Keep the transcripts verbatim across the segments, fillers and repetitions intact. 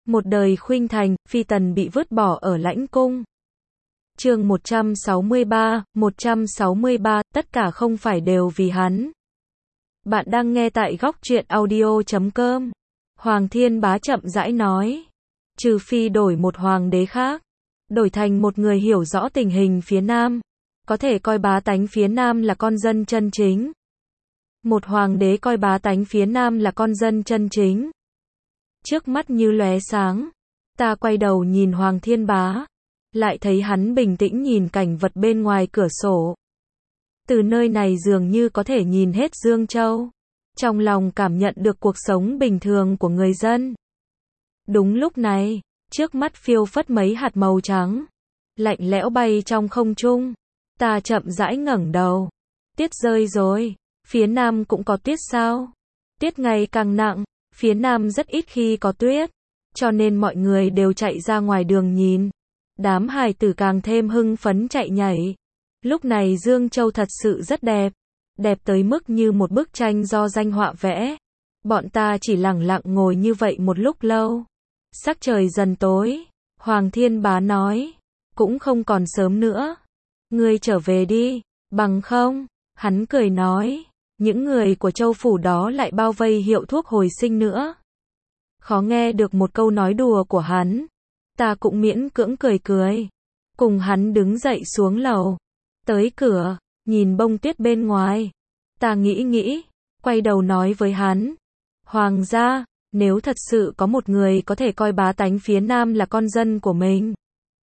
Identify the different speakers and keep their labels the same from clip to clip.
Speaker 1: Một đời khuynh thành, phi tần bị vứt bỏ ở lãnh cung. Chương một trăm sáu mươi ba, một trăm sáu mươi ba, tất cả không phải đều vì hắn. Bạn đang nghe tại góc truyện audio chấm com. Hoàng Thiên Bá chậm rãi nói. Trừ phi đổi một hoàng đế khác. Đổi thành một người hiểu rõ tình hình phía Nam. Có thể coi bá tánh phía Nam là con dân chân chính. Một hoàng đế coi bá tánh phía Nam là con dân chân chính. Trước mắt như lóe sáng. Ta quay đầu nhìn Hoàng Thiên Bá. Lại thấy hắn bình tĩnh nhìn cảnh vật bên ngoài cửa sổ. Từ nơi này dường như có thể nhìn hết Dương Châu. Trong lòng cảm nhận được cuộc sống bình thường của người dân. Đúng lúc này, trước mắt phiêu phất mấy hạt màu trắng. Lạnh lẽo bay trong không trung. Ta chậm rãi ngẩng đầu. Tiết rơi rồi. Phía Nam cũng có tuyết sao? Tuyết ngày càng nặng. Phía Nam rất ít khi có tuyết. Cho nên mọi người đều chạy ra ngoài đường nhìn. Đám hài tử càng thêm hưng phấn chạy nhảy. Lúc này Dương Châu thật sự rất đẹp. Đẹp tới mức như một bức tranh do danh họa vẽ. Bọn ta chỉ lặng lặng ngồi như vậy một lúc lâu. Sắc trời dần tối. Hoàng Thiên Bá nói. Cũng không còn sớm nữa. Ngươi trở về đi. Bằng không. Hắn cười nói. Những người của châu phủ đó lại bao vây hiệu thuốc hồi sinh nữa. Khó nghe được một câu nói đùa của hắn. Ta cũng miễn cưỡng cười cười. Cùng hắn đứng dậy xuống lầu. Tới cửa, nhìn bông tuyết bên ngoài. Ta nghĩ nghĩ, quay đầu nói với hắn. Hoàng gia, nếu thật sự có một người có thể coi bá tánh phía Nam là con dân của mình.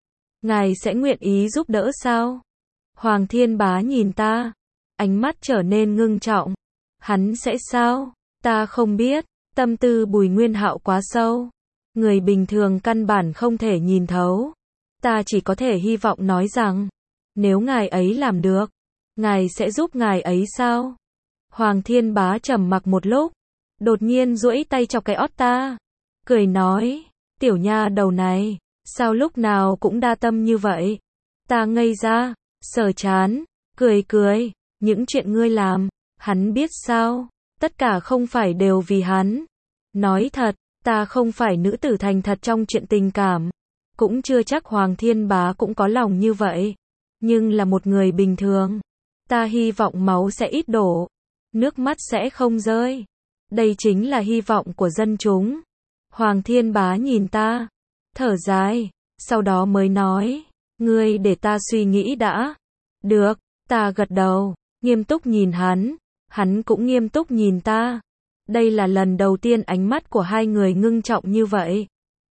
Speaker 1: Ngài sẽ nguyện ý giúp đỡ sao? Hoàng Thiên Bá nhìn ta. Ánh mắt trở nên ngưng trọng. Hắn sẽ sao? Ta không biết. Tâm tư Bùi Nguyên Hạo quá sâu. Người bình thường căn bản không thể nhìn thấu. Ta chỉ có thể hy vọng nói rằng. Nếu ngài ấy làm được. Ngài sẽ giúp ngài ấy sao? Hoàng Thiên Bá trầm mặc một lúc. Đột nhiên duỗi tay chọc cái ót ta. Cười nói. Tiểu nha đầu này. Sao lúc nào cũng đa tâm như vậy? Ta ngây ra. Sờ chán. Cười cười. Những chuyện ngươi làm, hắn biết sao? Tất cả không phải đều vì hắn. Nói thật, ta không phải nữ tử thành thật trong chuyện tình cảm. Cũng chưa chắc Hoàng Thiên Bá cũng có lòng như vậy. Nhưng là một người bình thường. Ta hy vọng máu sẽ ít đổ. Nước mắt sẽ không rơi. Đây chính là hy vọng của dân chúng. Hoàng Thiên Bá nhìn ta. Thở dài. Sau đó mới nói. Ngươi để ta suy nghĩ đã. Được, ta gật đầu. Nghiêm túc nhìn hắn, hắn cũng nghiêm túc nhìn ta. Đây là lần đầu tiên ánh mắt của hai người ngưng trọng như vậy.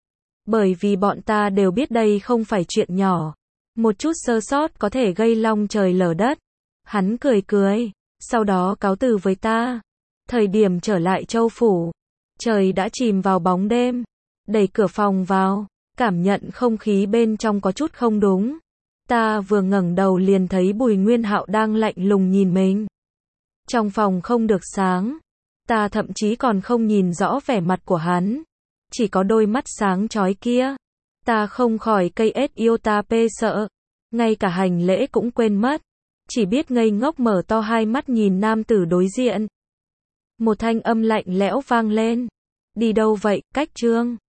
Speaker 1: Bởi vì bọn ta đều biết đây không phải chuyện nhỏ. Một chút sơ sót có thể gây long trời lở đất. Hắn cười cười, sau đó cáo từ với ta. Thời điểm trở lại châu phủ, trời đã chìm vào bóng đêm. Đẩy cửa phòng vào, cảm nhận không khí bên trong có chút không đúng. Ta vừa ngẩng đầu liền thấy Bùi Nguyên Hạo đang lạnh lùng nhìn mình. Trong phòng không được sáng. Ta thậm chí còn không nhìn rõ vẻ mặt của hắn. Chỉ có đôi mắt sáng chói kia. Ta không khỏi cây ết yêu ta pê sợ. Ngay cả hành lễ cũng quên mất. Chỉ biết ngây ngốc mở to hai mắt nhìn nam tử đối diện. Một thanh âm lạnh lẽo vang lên. Đi đâu vậy, Cách Trương?